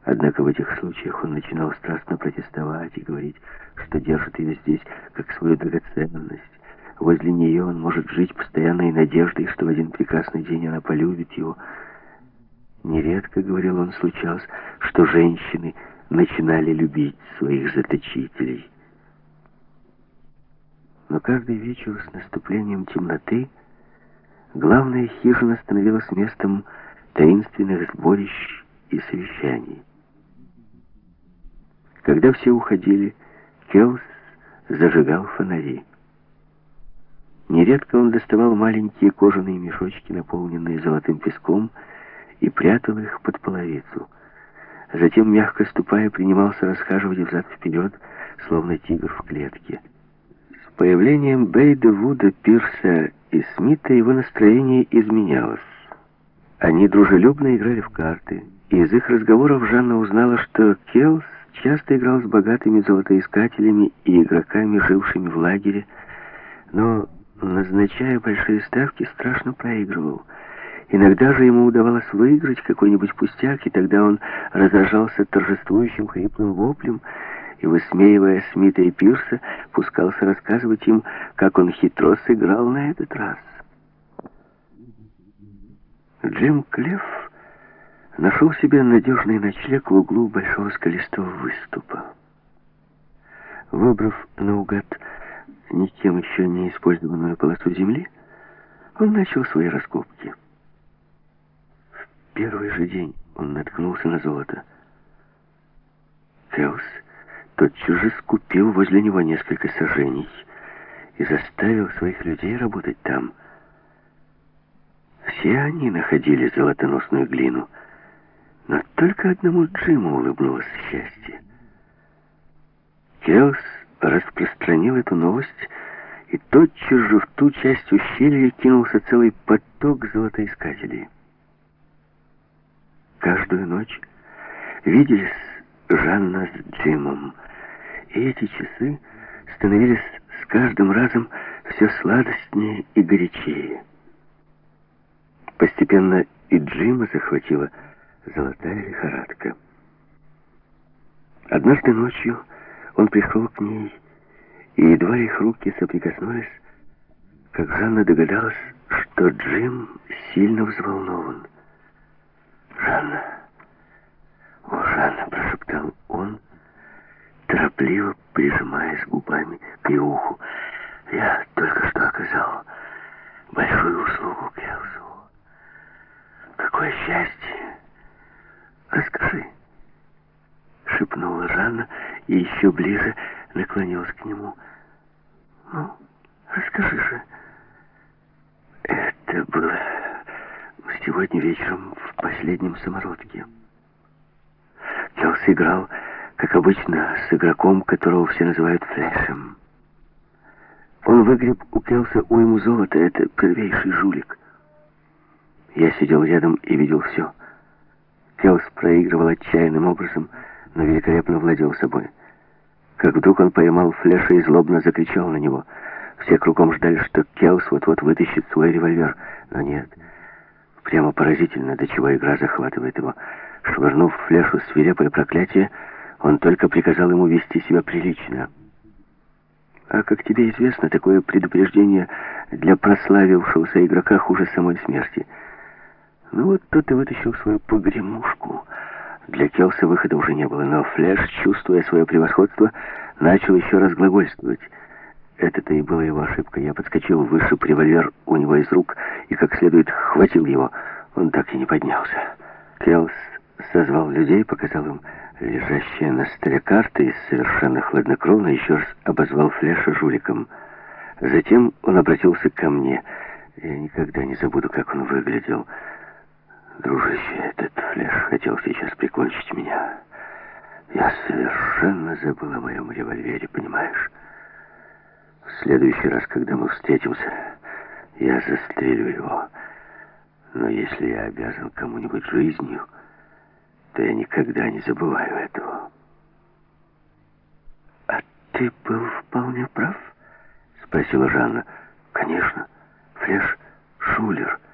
Однако в этих случаях он начинал страстно протестовать и говорить, что держит ее здесь как свою драгоценность. Возле нее он может жить постоянной надеждой, что в один прекрасный день она полюбит его. Нередко, говорил он, случалось, что женщины начинали любить своих заточителей. Но каждый вечер с наступлением темноты главная хижина становилась местом таинственных сборищ и совещаний. Когда все уходили, Келс зажигал фонари. Нередко он доставал маленькие кожаные мешочки, наполненные золотым песком, и прятал их под половицу. Затем, мягко ступая, принимался расхаживать взад-вперед, словно тигр в клетке. С появлением Бейда, Вуда, Пирса и Смита его настроение изменялось. Они дружелюбно играли в карты, и из их разговоров Жанна узнала, что Келс часто играл с богатыми золотоискателями и игроками, жившими в лагере, но, назначая большие ставки, страшно проигрывал. Иногда же ему удавалось выиграть какой-нибудь пустяк, и тогда он разражался торжествующим хриплым воплем и, высмеивая Смита и Пирса, пускался рассказывать им, как он хитро сыграл на этот раз. Джим Клефф нашел себе надежный ночлег в углу большого скалистого выступа. Выбрав наугад никем еще не использованную полосу земли, он начал свои раскопки. В первый же день он наткнулся на золото. Келс тотчас же скупил возле него несколько сажений и заставил своих людей работать там. Все они находили золотоносную глину, но только одному Джиму улыбнулось счастье. Келс распространил эту новость, и тотчас же в ту часть ущелья кинулся целый поток золотоискателей. Каждую ночь виделись Жанна с Джимом, и эти часы становились с каждым разом все сладостнее и горячее. Постепенно и Джима захватила золотая лихорадка. Однажды ночью он пришел к ней, и едва их руки соприкоснулись, как Жанна догадалась, что Джим сильно взволнован. «Жанна! О, Жанна!» — прошептал он, торопливо прижимаясь губами к ее уху. «Я только что оказал большую услугу Келсу. Какое счастье! Расскажи!» — шепнула Жанна и еще ближе наклонилась к нему. «Ну, расскажи же!» «Это было сегодня вечером в последнем самородке. Келс играл, как обычно, с игроком, которого все называют Флешем. Он выгреб у Келса уйму золота, это первейший жулик. Я сидел рядом и видел все. Келс проигрывал отчаянным образом, но великолепно владел собой. Как вдруг он поймал Флеша и злобно закричал на него. Все кругом ждали, что Келс вот-вот вытащит свой револьвер, но нет. Прямо поразительно, до чего игра захватывает его. Швырнув Флешу свирепое проклятие, он только приказал ему вести себя прилично. А как тебе известно, такое предупреждение для прославившегося игрока хуже самой смерти. Ну вот тот и вытащил свою погремушку. Для Келса выхода уже не было, но Флеш, чувствуя свое превосходство, начал еще раз глагольствовать. Это-то и была его ошибка. Я подскочил, вышиб револьвер у него из рук и как следует хватил его. Он так и не поднялся. Келс созвал людей, показал им лежащие на столе карты и совершенно хладнокровно еще раз обозвал Флеша жуликом. Затем он обратился ко мне. Я никогда не забуду, как он выглядел. «Дружище, этот Флеш хотел сейчас прикончить меня. Я совершенно забыл о моем револьвере, понимаешь? В следующий раз, когда мы встретимся, я застрелю его. Но если я обязан кому-нибудь жизнью, то я никогда не забываю этого». «А ты был вполне прав?» — спросила Жанна. «Конечно, Флеш — шулер».